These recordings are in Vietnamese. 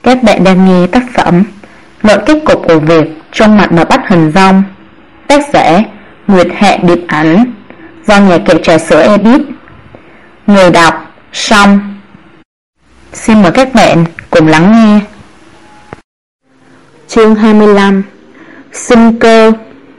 Các bạn đang nghe tác phẩm Nội kết cục của việc trong mặt mà bắt hình rong, tác giả Nguyệt Hạ Điệp Ảnh, do nhà kệ Trà Sữa edit. Người đọc Song. Xin mời các bạn cùng lắng nghe. Chương 25. Sinh cơ.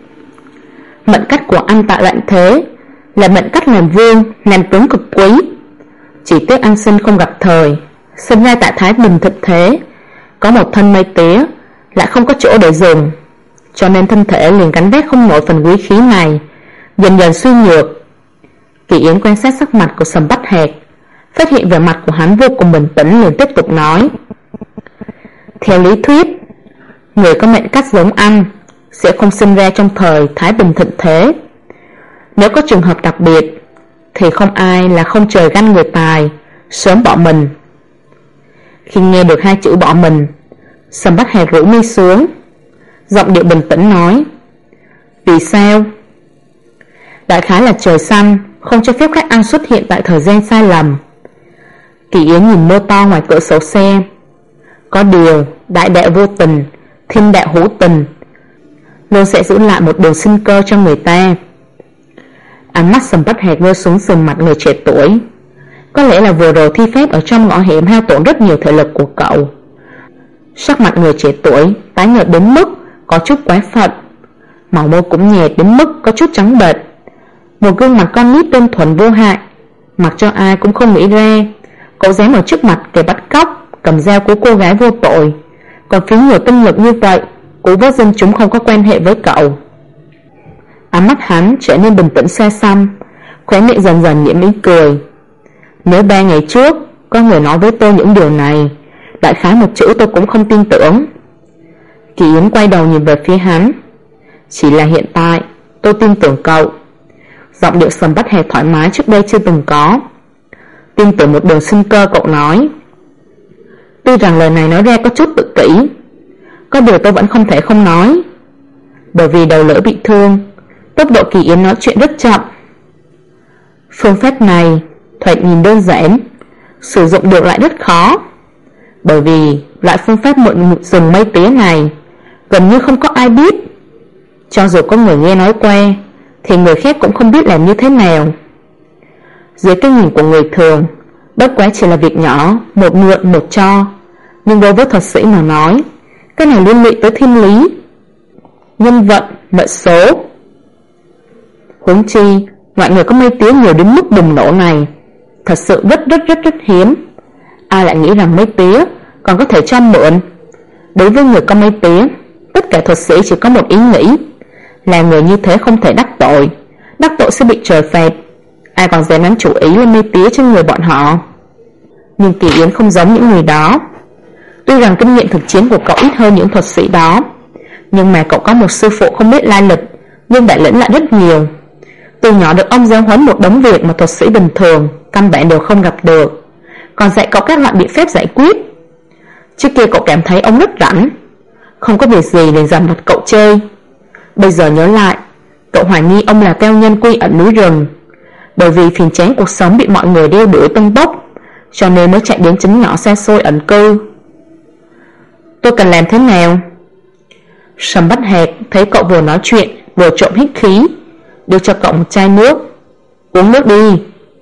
Mệnh cách của anh tại Loạn Thế là mệnh cách làm vương, làm tướng cực quý. Chỉ tiếc anh sinh không gặp thời, sinh ra tại Thái Bình Thịnh Thế, có một thân mây tía, lại không có chỗ để dùng, cho nên thân thể liền gánh vác không nổi phần quý khí này, dần dần suy nhược. Kỳ Yến quan sát sắc mặt của Sầm Bách Hạc, phát hiện vẻ mặt của hắn vô cùng bình tĩnh, liền tiếp tục nói: theo lý thuyết, người có mệnh cách giống anh sẽ không sinh ra trong thời Thái Bình Thịnh Thế. Nếu có trường hợp đặc biệt thì không ai là không trời ganh người tài, sớm bỏ mình. Khi nghe được hai chữ bỏ mình, Sầm Bách Hạc rũ mi xuống, giọng điệu bình tĩnh nói: vì sao? Đại khái là trời xanh không cho phép khách ăn xuất hiện tại thời gian sai lầm. Kỳ Yến nhìn mưa to ngoài cửa sổ xe. Có điều đại đạo vô tình, thiên đạo hữu tình, luôn sẽ giữ lại một đường sinh cơ cho người ta. Ánh mắt Sầm Bách Hạc rơi xuống sườn mặt người trẻ tuổi. Có lẽ là vừa rồi thi phép ở trong ngõ hẻm hao tổn rất nhiều thể lực của cậu. Sắc mặt người trẻ tuổi tái nhợt đến mức có chút quá phận, màu môi cũng nhạt đến mức có chút trắng bệch. Một gương mặt con nít đơn thuần vô hại, mặc cho ai cũng không nghĩ ra cậu dám ở trước mặt kẻ bắt cóc, cầm dao của cô gái vô tội, còn phí nhiều tinh lực như vậy cứu vớt dân chúng không có quan hệ với cậu. Ánh mắt hắn trở nên bình tĩnh xa xăm, khóe miệng dần dần nhiễm ý cười. Nếu 3 ngày trước có người nói với tôi những điều này, đại khái một chữ tôi cũng không tin tưởng. Kỳ Yến quay đầu nhìn về phía hắn. Chỉ là hiện tại tôi tin tưởng cậu. Giọng điệu Sầm Bách Hạc thoải mái trước đây chưa từng có. Tin tưởng một đường sinh cơ, cậu nói. Tuy rằng lời này nói ra có chút tự kỷ, có điều tôi vẫn không thể không nói. Bởi vì đầu lưỡi bị thương, tốc độ Kỳ Yến nói chuyện rất chậm. Phương pháp này thoạt nhìn đơn giản, sử dụng được lại rất khó. Bởi vì loại phương pháp mượn rừng mây tía này gần như không có ai biết. Cho dù có người nghe nói qua thì người khác cũng không biết làm như thế nào. Dưới cái nhìn của người thường, bất quá chỉ là việc nhỏ, một mượn một cho. Nhưng đối với thuật sĩ mà nói, cái này liên lụy tới thiên lý, nhân vận, mệnh số. Huống chi loại người có mây tía nhiều đến mức bùng nổ này thật sự rất hiếm. Ai lại nghĩ rằng mây tía còn có thể cho mượn. Đối với người có mây tía, tất cả thuật sĩ chỉ có một ý nghĩ là người như thế không thể đắc tội, đắc tội sẽ bị trời phạt. Ai còn dám nắm chủ ý lên mây tía trên người bọn họ. Nhưng Kỳ Yến không giống những người đó. Tuy rằng kinh nghiệm thực chiến của cậu ít hơn những thuật sĩ đó, nhưng mà cậu có một sư phụ không biết lai lịch, nhưng bản lĩnh lại rất nhiều. Từ nhỏ được ông giáo huấn một đống việc mà thuật sĩ bình thường căn bản đều không gặp được, còn dạy cậu các loại biện pháp giải quyết. Trước kia cậu cảm thấy ông rất rảnh, không có việc gì để dằn vặt cậu chơi. Bây giờ nhớ lại, cậu hoài nghi ông là cao nhân quy ẩn núi rừng. Bởi vì phiền chán cuộc sống bị mọi người đeo đuổi tung bốc, cho nên mới chạy đến trấn nhỏ xa xôi ẩn cư. Tôi cần làm thế nào? Sầm Bách Hạc thấy cậu vừa nói chuyện vừa trộm hít khí, đưa cho cậu một chai nước. Uống nước đi.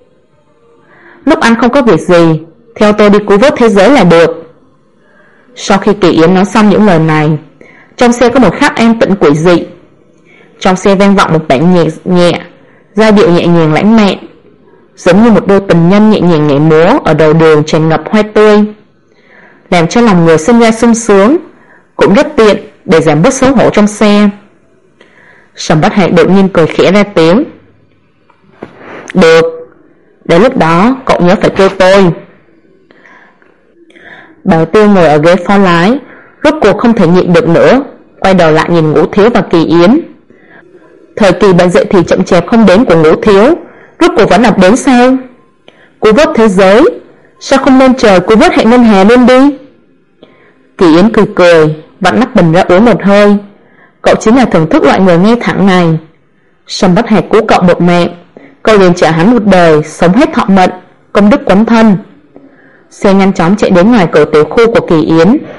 Lúc ăn không có việc gì, theo tôi đi cứu vớt thế giới là được. Sau khi Kỳ Yến nói xong những lời này, trong xe có một khắc an tĩnh quỷ dị. Trong xe vang vọng một bản nhạc nhẹ, giai điệu nhẹ nhàng lãng mạn, giống như một đôi tình nhân nhẹ nhàng nhảy múa ở đầu đường tràn ngập hoa tươi, làm cho lòng người sinh ra sung sướng, cũng rất tiện để giảm bớt xấu hổ trong xe. Sầm Bách Hạc đột nhiên cười khẽ ra tiếng. Được, đến lúc đó cậu nhớ phải kêu tôi. Bảo Tiêu ngồi ở ghế phó lái, rốt cuộc không thể nhịn được nữa, quay đầu lại nhìn Ngũ Thiếu và Kỳ Yến. Thời kỳ bệnh dậy thì chậm chạp không đến của Ngũ Thiếu, rốt cuộc vẫn ập đến sao? Cứu vớt thế giới, sao không lên trời cứu vớt hệ ngân hà luôn đi? Kỳ Yến cười cười, vặn nắp bình ra uống một hơi. Cậu chính là thưởng thức loại người nghe thẳng này. Sầm Bách Hạc cứu cậu một mạng, cậu liền trả hắn một đời, sống hết thọ mệnh, công đức quấn thân. Xe nhanh chóng chạy đến ngoài cửa tiểu khu của Kỳ Yến,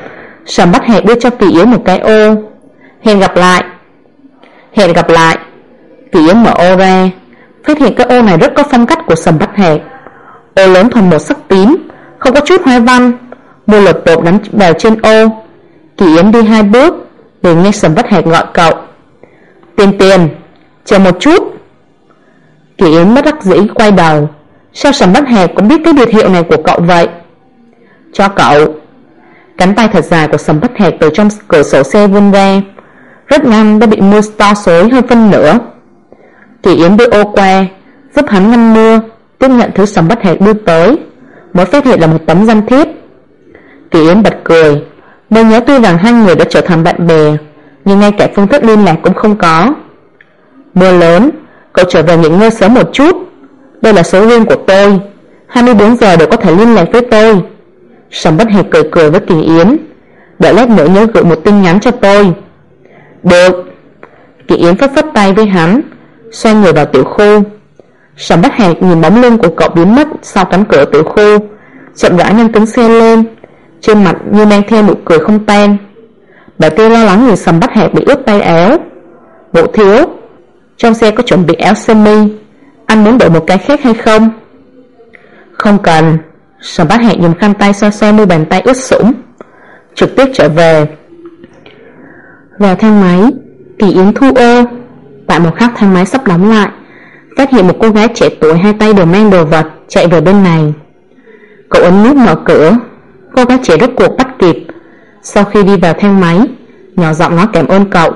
Sầm Bách Hạc đưa cho Kỳ Yến một cái ô. Hẹn gặp lại. Hẹn gặp lại. Kỳ Yến mở ô ra, phát hiện cái ô này rất có phong cách của Sầm Bách Hạc. Ô lớn thuần một sắc tím, không có chút hoa văn, mưa lột bột đánh vào trên ô. Kỳ Yến đi 2 bước, liền nghe Sầm Bách Hạc gọi cậu. Tiền Tiền, chờ một chút. Kỳ Yến bất đắc dĩ quay đầu. Sao Sầm Bách Hạc cũng biết cái biệt hiệu này của cậu vậy? Cho cậu. Cánh tay thật dài của Sầm Bách Hạc từ trong cửa sổ xe vươn ra, rất nhanh đã bị mưa to xối hơn phân nửa. Kỳ Yến đưa ô qua, giúp hắn ngăn mưa, tiếp nhận thứ Sầm Bách Hạc đưa tới, mới phát hiện là một tấm danh thiếp. Kỳ Yến bật cười, mới nhớ tuy rằng hai người đã trở thành bạn bè, nhưng ngay cả phương thức liên lạc cũng không có. Mưa lớn, cậu trở về nghỉ ngơi sớm một chút. Đây là số riêng của tôi, 24 giờ đều có thể liên lạc với tôi. Sầm Bách Hạc cười cười với Kỳ Yến, đợi lát nữa nhớ gửi một tin nhắn cho tôi. Được. Kỳ Yến phất phất tay với hắn, xoay người vào tiểu khu. Sầm Bách Hạc nhìn bóng lưng của cậu biến mất sau cánh cửa tiểu khu, chậm rãi nâng kính xe lên, trên mặt như mang theo nụ cười không tan. Bà Tư lo lắng nhìn Sầm Bách Hạc bị ướt tay áo. Bộ thiếu, trong xe có chuẩn bị áo sơ mi, anh muốn đổi một cái khác hay không? Không cần. Sầm Bách Hạc dùng khăn tay xoa xoa mu bàn tay ướt sũng, trực tiếp trở về. Vào thang máy, Kỳ Yến thu ô. Tại một khắc thang máy sắp đóng lại, phát hiện một cô gái trẻ tuổi hai tay đều mang đồ vật chạy về bên này. Cậu ấn nút mở cửa. Cô gái trẻ rốt cuộc bắt kịp. Sau khi đi vào thang máy, nhỏ giọng nói cảm ơn cậu.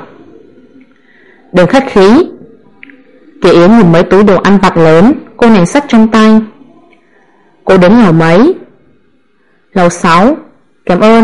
Đừng khách khí. Kỳ Yến nhìn mấy túi đồ ăn vặt lớn cô nàng xách trong tay. Cô đến lầu mấy? Lầu 6. Cảm ơn.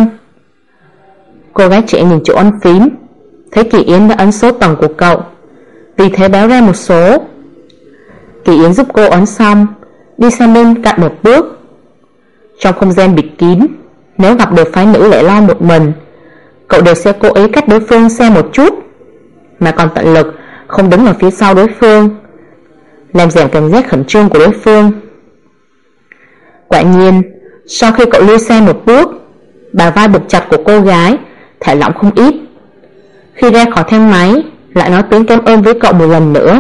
Cô gái trẻ nhìn chỗ ấn phím, thấy Kỳ Yến đã ấn số tầng của cậu, vì thế báo ra một số. Kỳ Yến giúp cô ấn xong, đi sang bên cạnh một bước. Trong không gian bịt kín, nếu gặp được phái nữ lẻ loi một mình, cậu đều sẽ cố ý cách đối phương xa một chút, mà còn tận lực không đứng ở phía sau đối phương, làm giảm cảm giác khẩn trương của đối phương. Quả nhiên, sau khi cậu lui xa một bước, bả vai buộc chặt của cô gái thả lỏng không ít. Khi ra khỏi thang máy, lại nói tiếng cảm ơn với cậu một lần nữa.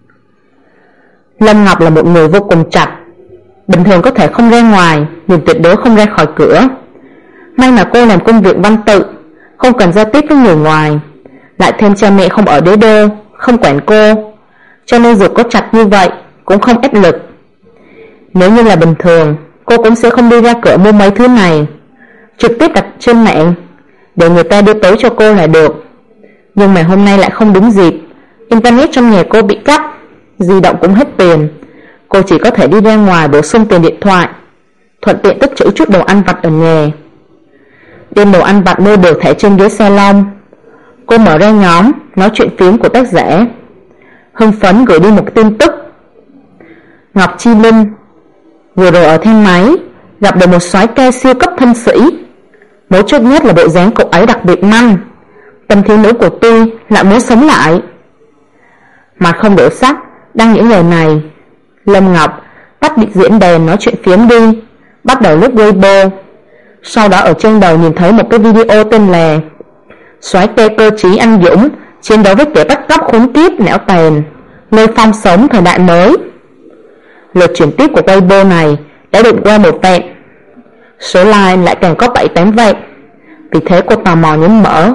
Lâm Ngọc là một người vô cùng chặt, bình thường có thể không ra ngoài, nhưng tuyệt đối không ra khỏi cửa. May mà cô làm công việc văn tự, không cần giao tiếp với người ngoài, lại thêm cha mẹ không ở đế đô, không quản cô, cho nên dù có chặt như vậy cũng không ép lực. Nếu như là bình thường, cô cũng sẽ không đi ra cửa mua mấy thứ này, trực tiếp đặt trên mạng để người ta đưa tới cho cô là được. Nhưng mà hôm nay lại không đúng dịp, internet trong nhà cô bị cắt, di động cũng hết tiền, cô chỉ có thể đi ra ngoài bổ sung tiền điện thoại, thuận tiện tích trữ chút đồ ăn vặt ở nhà. Đem đồ ăn vặt mua được thẻ trên ghế salon. Cô mở ra nhóm nói chuyện phiếm của tác giả, hưng phấn gửi đi một tin tức. Ngọc Chi Linh vừa rồi ở thang máy gặp được một soái ca siêu cấp thân sĩ, mấu chốt nhất là bộ dáng cậu ấy đặc biệt manh, tâm thiếu nữ của tôi lại muốn sống lại. Mặt không đổi sắc đăng những lời này, Lâm Ngọc tắt bị diễn đàn nói chuyện phiếm đi, bắt đầu lướt Weibo. Sau đó ở trên đầu nhìn thấy một cái video tên là soái ca cơ trí anh dũng chiến đấu với kẻ bắt cóc khốn kiếp não tàn, nơi phong sống thời đại mới. Lượt chuyển tiếp của Weibo này đã được qua 1 vạn, số like lại càng có 7-8 vạn. Vì thế cô tò mò nhấn mở.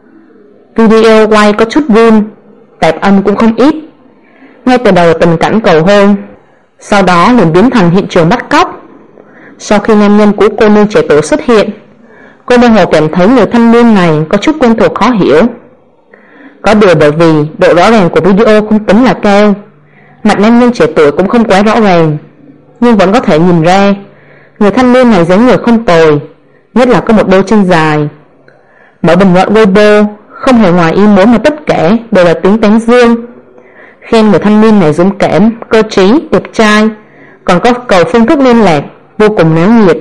Video quay có chút run, tạp âm cũng không ít. Ngay từ đầu tình cảnh cầu hôn, sau đó liền biến thành hiện trường bắt cóc. Sau khi nam nhân của cô nương trẻ tuổi xuất hiện, cô mơ hồ cảm thấy người thanh niên này có chút quen thuộc khó hiểu. Có điều bởi vì độ rõ ràng của video không tính là cao, mặt nam nhân trẻ tuổi cũng không quá rõ ràng, nhưng vẫn có thể nhìn ra người thanh niên này dáng người không tồi, nhất là có một đôi chân dài. Mở bình luận Weibo không hề ngoài ý muốn mà tất cả đều là tiếng tán dương, khen người thanh niên này dũng cảm, cơ trí, đẹp trai, còn có cầu phương thức liên lạc vô cùng náo nhiệt.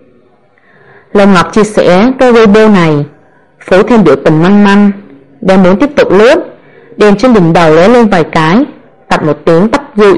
Lâm Ngọc chia sẻ cái Weibo này, phối thêm biểu tình manh manh, đang muốn tiếp tục lướt, đèn trên đỉnh đầu lóe lên vài cái, tạch một tiếng tắt rụi.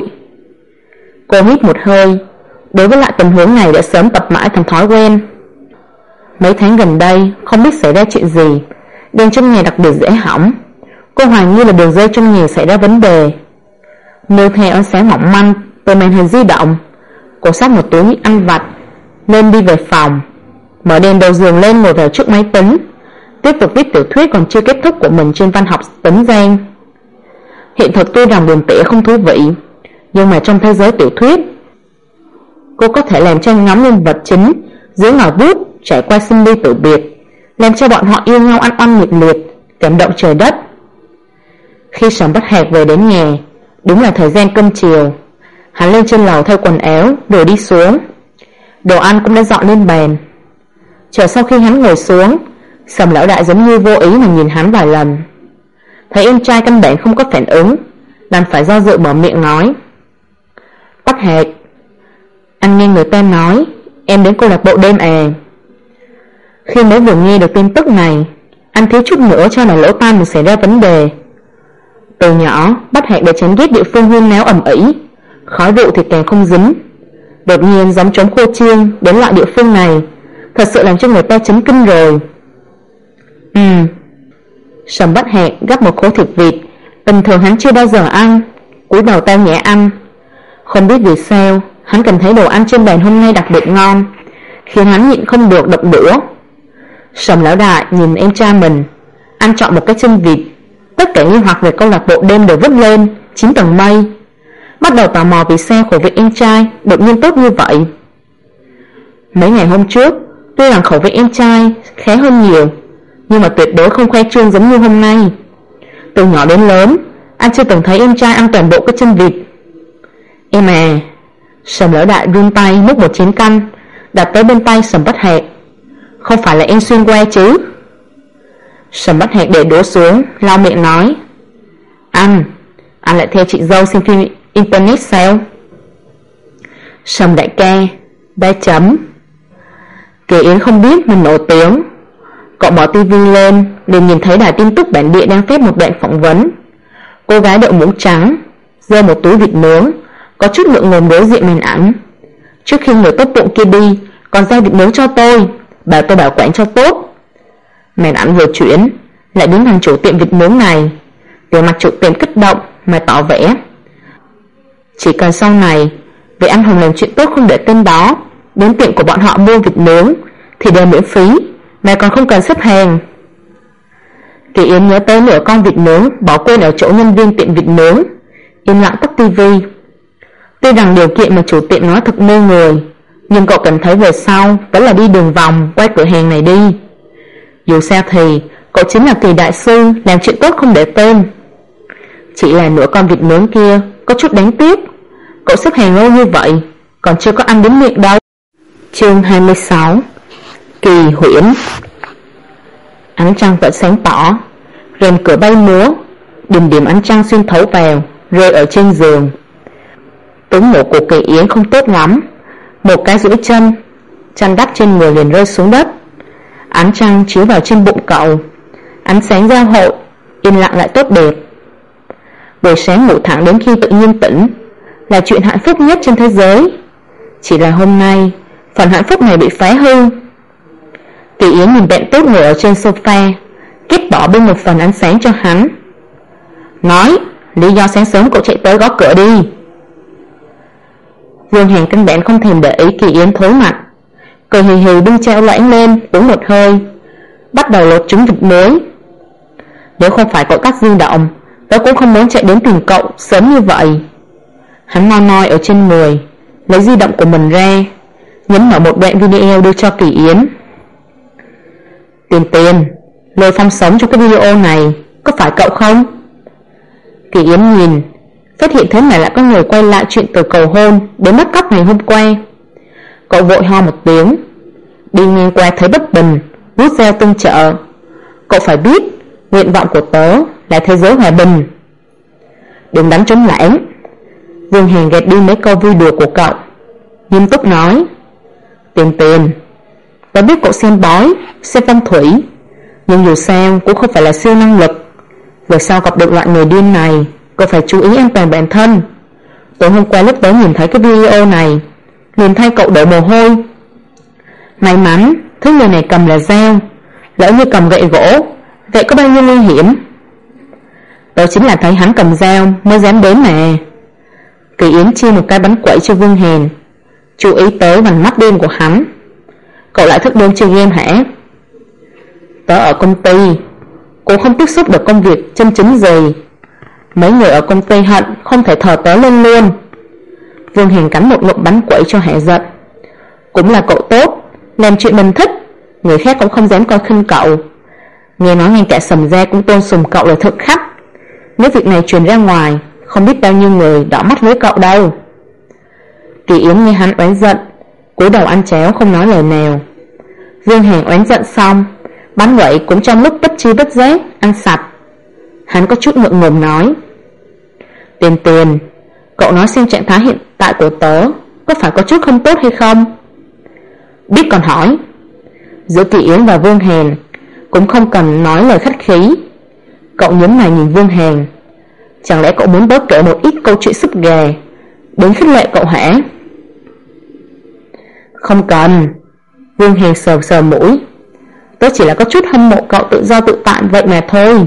Cô hít một hơi, đối với lại tình huống này đã sớm tập mãi thành thói quen. Mấy tháng gần đây không biết xảy ra chuyện gì, đèn trong nhà đặc biệt dễ hỏng. Cô hoài nghi là đường dây trong nhà xảy ra vấn đề. Nương theo ánh sáng mỏng manh từ màn hình di động, cô xách một túi ăn vặt nên đi về phòng, mở đèn đầu giường lên, ngồi vào trước máy tính, tiếp tục viết tiểu thuyết còn chưa kết thúc của mình trên văn học Tấn Giang. Hiện thực tuy rằng buồn tẻ không thú vị, nhưng mà trong thế giới tiểu thuyết, cô có thể làm cho nhóm nhân vật chính dưới ngòi bút trải qua sinh ly tử biệt, làm cho bọn họ yêu nhau ăn oan nhiệt liệt, cảm động trời đất. Khi Sầm Bất Hạc về đến nhà, đúng là thời gian cơm chiều. Hắn lên trên lầu thay quần áo rồi đi xuống. Đồ ăn cũng đã dọn lên bàn. Chờ sau khi hắn ngồi xuống, Sầm lão đại giống như vô ý mà nhìn hắn vài lần. Thấy em trai căn bản không có phản ứng, đành phải do dự mở miệng nói: Bất Hạc, anh nghe người ta nói em đến câu lạc bộ đêm à? Khi mới vừa nghe được tin tức này, anh thiếu chút nữa cho là lỗ tai mình xảy ra vấn đề. Từ nhỏ, Bất Hạc đã chán ghét địa phương huyên náo ầm ĩ, khói rượu thì càng không dính. Đột nhiên giống trống khô chiêng đến loại địa phương này, thật sự làm cho người ta chấn kinh rồi. Sầm Bất Hạc gắp một khối thịt vịt, bình thường hắn chưa bao giờ ăn, cúi đầu tao nhã ăn. Không biết vì sao, hắn cảm thấy đồ ăn trên bàn hôm nay đặc biệt ngon, khiến hắn nhịn không được động đũa. Sầm lão đại nhìn em trai mình ăn trọn một cái chân vịt, tất cả nghi hoặc về câu lạc bộ đêm đều vứt lên 9 tầng mây, bắt đầu tò mò vì sao khẩu vị em trai đột nhiên tốt như vậy. Mấy ngày hôm trước, tuy rằng khẩu vị em trai khá hơn nhiều, nhưng mà tuyệt đối không khoe trương giống như hôm nay. Từ nhỏ đến lớn, anh chưa từng thấy em trai ăn toàn bộ cái chân vịt. Em à, Sầm lão đại run tay múc một chén canh đặt tới bên tay Sầm Bất Hạc. Không phải là em xuyên qua chứ? Sầm Bất Hạc để đũa xuống, lau miệng nói: Anh lại theo chị dâu xem phim internet sao? Sầm đại ca, 3 chấm. Kỳ Yến không biết mình nổi tiếng. Cậu mở tivi lên, liền nhìn thấy đài tin tức bản địa đang phát một đoạn phỏng vấn. Cô gái đội mũ trắng giơ một túi vịt nướng, có chút ngượng ngùng đối diện màn ảnh. Trước khi người tốt bụng kia đi, còn giao vịt nướng cho tôi, bảo tôi bảo quản cho tốt. Màn ảnh vừa chuyển, lại biến thành chủ tiệm vịt nướng này. Về mặt chủ tiệm kích động mà tỏ vẻ chỉ cần sau này vì anh hùng làm chuyện tốt không để tên đó đến tiệm của bọn họ mua vịt nướng thì đều miễn phí, mà còn không cần xếp hàng. Kỳ Yến nhớ tới nửa con vịt nướng bỏ quên ở chỗ nhân viên tiệm vịt nướng, im lặng tắt tivi. Tuy rằng điều kiện mà chủ tiệm nói thật mê người, nhưng cậu cảm thấy về sau vẫn là đi đường vòng quay cửa hàng này đi. Dù sao thì cậu chính là Kỳ đại sư làm chuyện tốt không để tên. Chỉ là nửa con vịt nướng kia có chút đáng tiếc. Cậu xếp hàng lâu như vậy còn chưa có ăn đến miệng đâu. Chương 26. Kỳ huyễn. Ánh trăng vẫn sáng tỏ, rèm cửa bay múa, điểm điểm ánh trăng xuyên thấu vào, rơi ở trên giường. Tướng mổ của Kỳ Yến không tốt lắm, một cái duỗi chân, chăn đắp trên người liền rơi xuống đất. Ánh trăng chiếu vào trên bụng cậu, ánh sáng giao hội, yên lặng lại tốt đẹp. Buổi sáng ngủ thẳng đến khi tự nhiên tỉnh là chuyện hạnh phúc nhất trên thế giới. Chỉ là hôm nay phần hạnh phúc này bị phá hư. Kỳ Yến nhìn bạn tốt ngồi ở trên sofa, ghét bỏ bên một phần ánh sáng cho hắn, nói lý do sáng sớm cậu chạy tới gõ cửa đi. Dương Hàn căn bản không thèm để ý Kỳ Yến thối mặt, cười hì hì bưng chao loãng lên uống một hơi, bắt đầu lột trứng vịt muối. Nếu không phải cậu cắt di động, tớ cũng không muốn chạy đến tìm cậu sớm như vậy. Hắn moi moi ở trên người, lấy di động của mình ra, nhấn mở một đoạn video đưa cho Kỳ Yến. Tiền, Lôi Phong sống trong cái video này, có phải cậu không? Kỳ Yến nhìn, phát hiện thế này lại có người quay lại chuyện từ cầu hôn đến bắt cóc ngày hôm qua. Cậu vội ho một tiếng, đi ngang qua thấy bất bình, rút dao tương trợ. Cậu phải biết, nguyện vọng của tớ là thế giới hòa bình. Đừng đánh trống lãng. Dương Hàn gạt đi mấy câu vui đùa của cậu, nghiêm túc nói: Tiền, tớ biết cậu xem bói, xem phong thủy, nhưng dù sao cũng không phải là siêu năng lực. Về sau gặp được loại người điên này, cậu phải chú ý an toàn bản thân. Tối hôm qua lúc tớ nhìn thấy cái video này, liền thay cậu đổ mồ hôi. May mắn Thứ người này cầm là dao, lỡ như cầm gậy gỗ, vậy có bao nhiêu nguy hiểm? Đó chính là thấy hắn cầm dao mới dám đến mà. Kỳ Yến chia một cái bánh quẩy cho Vương Hèn, chú ý tới bằng mắt đen của hắn. Cậu lại thức đêm chơi game hả? Tớ ở công ty, cũng không tiếp xúc được công việc chân chính gì. Mấy người ở công ty hận không thể thờ tớ lên luôn. Vương Hèn cắn một ngụm bánh quẩy cho hả giận. Cũng là cậu tốt, làm chuyện mình thích, người khác cũng không dám coi khinh cậu. Nghe nói ngay cả Sầm Gia cũng tôn sùng cậu là thực khách. Nếu việc này truyền ra ngoài, không biết bao nhiêu người đỏ mắt với cậu đâu. Kỳ Yến nghe hắn oán giận, cúi đầu ăn cháo không nói lời nào. Vương Hèn oán giận xong, bánh quẩy cũng trong lúc bất chi bất giác ăn sạch. Hắn có chút ngượng ngùng nói: Tiền, cậu nói xem trạng thái hiện tại của tớ có phải có chút không tốt hay không? Biết còn hỏi. Giữa Kỳ Yến và Vương Hèn cũng không cần nói lời khách khí. Cậu nhấn mày nhìn Vương Hèn. Chẳng lẽ cậu muốn tớ kể một ít câu chuyện súp gà đến khích lệ cậu hả? Không cần. Vương Hèn sờ sờ mũi. Tớ chỉ là có chút hâm mộ cậu tự do tự tại vậy mà thôi.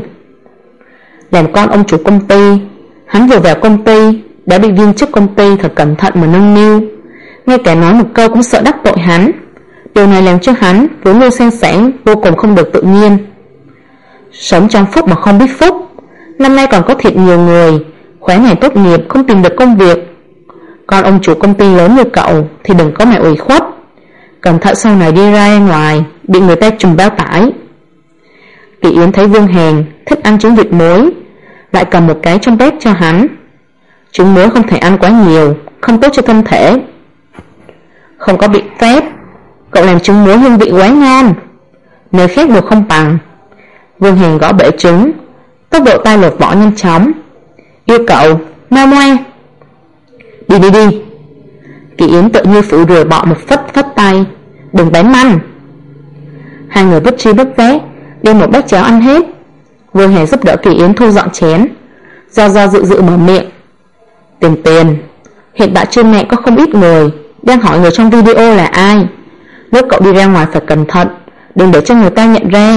Làm con ông chủ công ty, hắn vừa vào công ty đã bị viên chức công ty thật cẩn thận mà nâng niu, ngay cả nói một câu cũng sợ đắc tội hắn. Điều này làm cho hắn vốn luôn sang sảng vô cùng không được tự nhiên. Sống trong phúc mà không biết phúc. Năm nay còn có thiệt nhiều người khóa ngày tốt nghiệp không tìm được công việc. Con ông chủ công ty lớn như cậu thì đừng có mà ủy khuất, cẩn thận sau này đi ra ngoài bị người ta trùm bao tải. Kỳ Yến thấy Vương Hèn thích ăn trứng vịt muối, lại cầm một cái trong bếp cho hắn. Trứng muối không thể ăn quá nhiều, không tốt cho thân thể. Không có biện pháp, cậu làm trứng muối hương vị quá ngon, nơi khác đều không bằng. Vương Hèn gõ bể trứng, tốc độ tay lột vỏ nhanh chóng. Yêu cậu, mau ngoan. Đi. Kỳ Yến tự như phụ rùa bọ một phất tay. Đừng bén manh. Hai người bất tri bất giác đem một bát cháo ăn hết. Vương Hèn giúp đỡ Kỳ Yến thu dọn chén, do dự mở miệng. Tiền, hiện tại trên mạng có không ít người đang hỏi người trong video là ai. Nếu cậu đi ra ngoài phải cẩn thận, đừng để cho người ta nhận ra.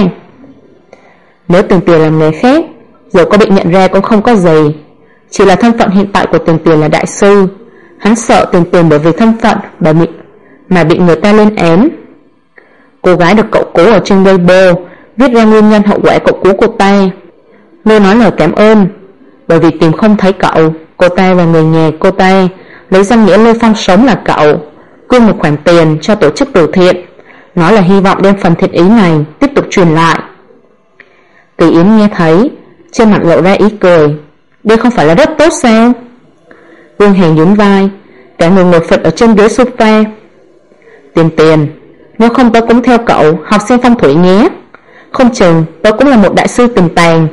Nếu Tiền làm người khác, dù có bị nhận ra cũng không có gì. Chỉ là thân phận hiện tại của Tiền là đại sư. Hắn sợ Tiền bởi vì thân phận mà bị người ta lên án. Cô gái được cậu cố ở trên Weibo viết ra nguyên nhân hậu quả cậu cố cô ta. Lôi nói lời cảm ơn. Bởi vì tìm không thấy cậu, cô ta và người nhà cô ta lấy danh nghĩa Lôi Phong sống là cậu, quyên một khoản tiền cho tổ chức từ thiện, nói là hy vọng đem phần thiện ý này tiếp tục truyền lại. Kỳ Yến nghe thấy, trên mặt lộ ra ý cười. Đây không phải là rất tốt sao? Vương Hèn nhún vai, cả người ngồi phịch ở trên ghế sofa. Tiền, nếu không tớ cũng theo cậu học xem phong thủy nhé. Không chừng tớ cũng là một đại sư tiềm tàng.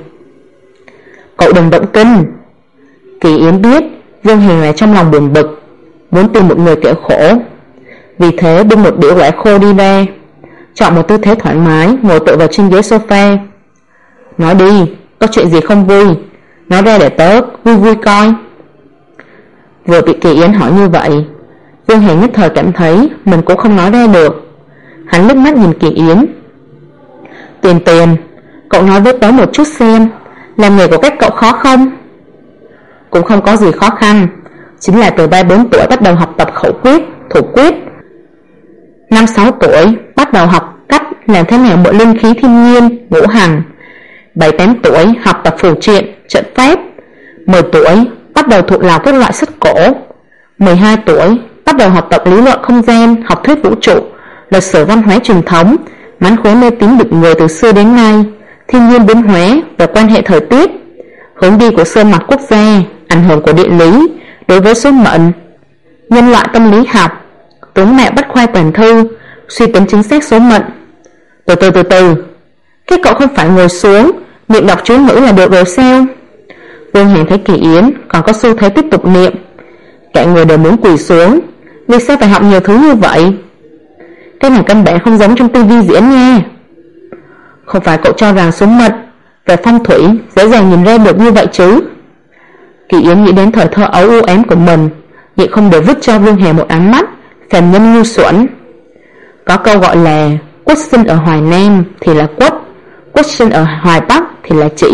Cậu đừng động kinh. Kỳ Yến biết Vương Hèn là trong lòng buồn bực, muốn tìm một người kẻ khổ. Vì thế bưng một đĩa quả khô đi ra, chọn một tư thế thoải mái ngồi tựa vào trên ghế sofa. Nói đi, có chuyện gì không vui, nói ra để tớ vui coi. Vừa bị Kỳ Yến hỏi như vậy, Vương Hèn nhất thời cảm thấy mình cũng không nói ra được. Hắn liếc mắt nhìn Kỳ Yến. Tiền, cậu nói với tớ một chút xem, làm nghề của các cậu khó không? Cũng không có gì khó khăn, chính là từ 3-4 tuổi bắt đầu học tập khẩu quyết, thủ quyết. 5-6 tuổi bắt đầu học cách làm thế nào mượn linh khí thiên nhiên, ngũ hành. 7-8 tuổi học tập phù triện, trận pháp. 10 tuổi bắt đầu thuộc lòng các loại sách cổ. 12 tuổi bắt đầu học tập lý luận không gian, học thuyết vũ trụ, lịch sử văn hóa truyền thống, mánh khóe mê tín được người từ xưa đến nay, thiên nhiên biến hóa và quan hệ thời tiết, hướng đi của sơn mặt quốc gia, ảnh hưởng của địa lý đối với số mệnh, nhân loại tâm lý học, tướng mạo bách khoa toàn thư, suy tính chính xác số mệnh. Từ cái cậu không phải ngồi xuống miệng đọc chú ngữ là được rồi sao? Vương Hèn thấy Kỳ Yến còn có xu thế tiếp tục niệm, cả người đều muốn quỳ xuống. Vì sao phải học nhiều thứ như vậy? Cái này căn bản không giống trong tivi diễn nha. Không phải cậu cho rằng số mệnh về phong thủy dễ dàng nhìn ra được như vậy chứ? Kỳ Yến nghĩ đến thời thơ ấu u ám của mình, vậy không để vứt cho Vương Hèn một ánh mắt phàm nhân ngu xuẩn. Có câu gọi là Quất sinh ở Hoài Nam thì là quất, quất sinh ở Hoài Bắc thì là chỉ.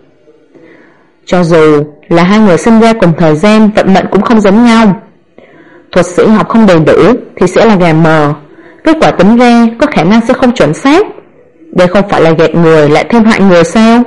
Cho dù là hai người sinh ra cùng thời gian, vận mệnh cũng không giống nhau. Thuật sĩ học không đầy đủ thì sẽ là gà mờ, kết quả tính ra có khả năng sẽ không chuẩn xác. Đây không phải là gạt người lại thêm hại người sao?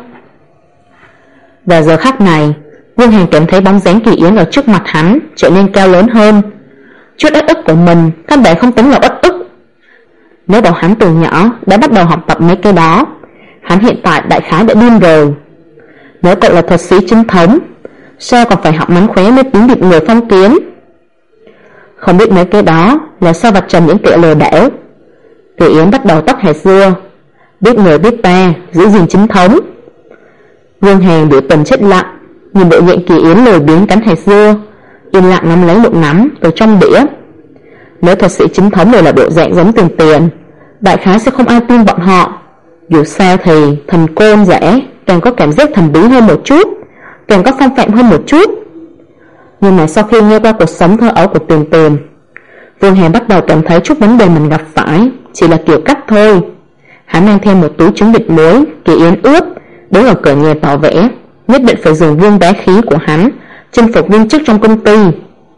Và giờ khắc này, Vương Hành cảm thấy bóng dáng Kỳ Yến ở trước mặt hắn trở nên cao lớn hơn. Chút uất ức của mình căn bản không tính là uất ức. Nếu bảo hắn từ nhỏ đã bắt đầu học tập mấy cái đó, hắn hiện tại đại khái đã điên rồi. Nếu cậu là thuật sĩ chính thống, sao còn phải học mánh khóe mới tính được người phong kiến? Không biết mấy cái đó là sao vạch trần những kẻ lừa đảo. Kỳ Yến bắt đầu tóc hạt dưa, biết người biết ta, giữ gìn chính thống. Vương Hàn biểu tình chết lặng, nhìn bộ dạng Kỳ Yến lười biếng cắn hạt dưa, yên lặng nắm lấy một nắm từ trong đĩa. Nếu thuật sĩ chính thống đều là bộ dạng giống Tiền Tiền, đại khái sẽ không ai tin bọn họ. Dù sao thì thần côn giả càng có cảm giác thần bí hơn một chút, càng có phong phạm hơn một chút. Nhưng mà sau khi nghe qua cuộc sống thơ ấu của Tiền Tiền, Vương Hàn bắt đầu cảm thấy chút vấn đề mình gặp phải chỉ là kiểu cách thôi. Hắn mang theo một túi trứng vịt muối Kỳ Yến ướp, đứng ở cửa nhà tỏ vẻ nhất định phải dùng vương bá khí của hắn chinh phục viên chức trong công ty.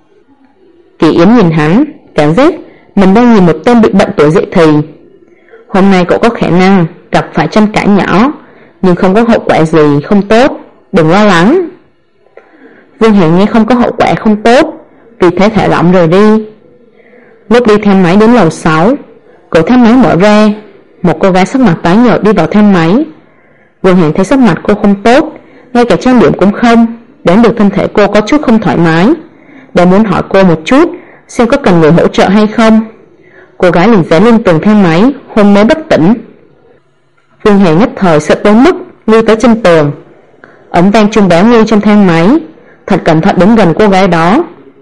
Kỳ Yến nhìn hắn, cảm giác mình đang nhìn một tên bị bệnh tuổi dậy thì. Hôm nay cậu có khả năng gặp phải tranh cãi nhỏ, nhưng không có hậu quả gì không tốt, đừng lo lắng. Vương Hàn nghe không có hậu quả không tốt, vì thế thả lỏng rời đi. Lúc đi thang máy đến lầu 6, cửa thang máy mở ra, một cô gái sắc mặt tái nhợt đi vào thang máy. Vương Hàn thấy sắc mặt cô không tốt, ngay cả trang điểm cũng không, đoán được thân thể cô có chút không thoải mái, đã muốn hỏi cô một chút xem có cần người hỗ trợ hay không. Cô gái liền dán lên tường thang máy, hôn mê bất tỉnh. Vương Hàn nhất thời sợ tới mức lui tới chân tường, ấn vang chuông báo nguy trong thang máy, thật cẩn thận đến gần cô gái đó.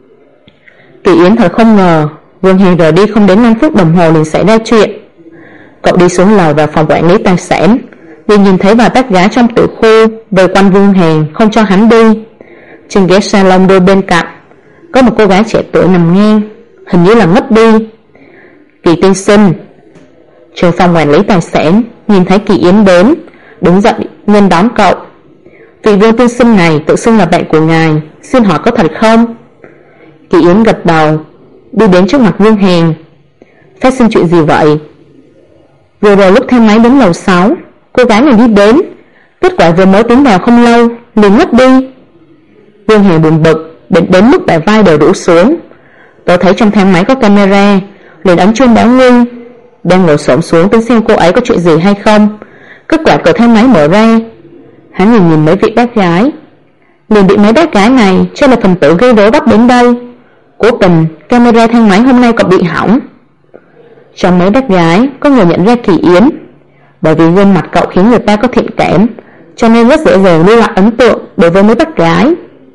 Kỳ Yến thật không ngờ Vương Hàn rời đi không đến 5 phút đồng hồ liền xảy ra chuyện. Cậu đi xuống lầu vào phòng quản lý tài sản, liền nhìn thấy vài bác gái trong tiểu khu vây quanh Vương Hàn không cho hắn đi. Trên ghế salon đôi bên cạnh có một cô gái trẻ tuổi nằm ngang, hình như là ngất đi. Kỳ tiên sinh. Trưởng phòng quản lý tài sản nhìn thấy Kỳ Yến đến, đứng dậy nên đón cậu. Vị Vương tiên sinh này tự xưng là bạn của ngài, xin hỏi có thật không? Kỳ Yến gật đầu, đi đến trước mặt Vương Hàn. Phát sinh chuyện gì vậy? Vừa rồi lúc thang máy đến lầu 6, cô gái này đi đến, kết quả vừa mới tiến vào không lâu liền ngất đi. Vương Hàn buồn bực đến mức bả vai đều rũ xuống. Tôi thấy trong thang máy có camera, liền ấn chuông báo nguy, đang ngồi xổm xuống tính xem cô ấy có chuyện gì hay không. Kết quả cửa thang máy mở ra. Hắn nhìn mấy vị bác gái, liền bị mấy bác gái này cho là phần tử gây rối bắt đến đây. Cố tình camera thang máy hôm nay còn bị hỏng. Trong mấy bác gái có người nhận ra Kỳ Yến, bởi vì gương mặt cậu khiến người ta có thiện cảm, cho nên rất dễ dàng lưu lại ấn tượng đối với mấy bác gái.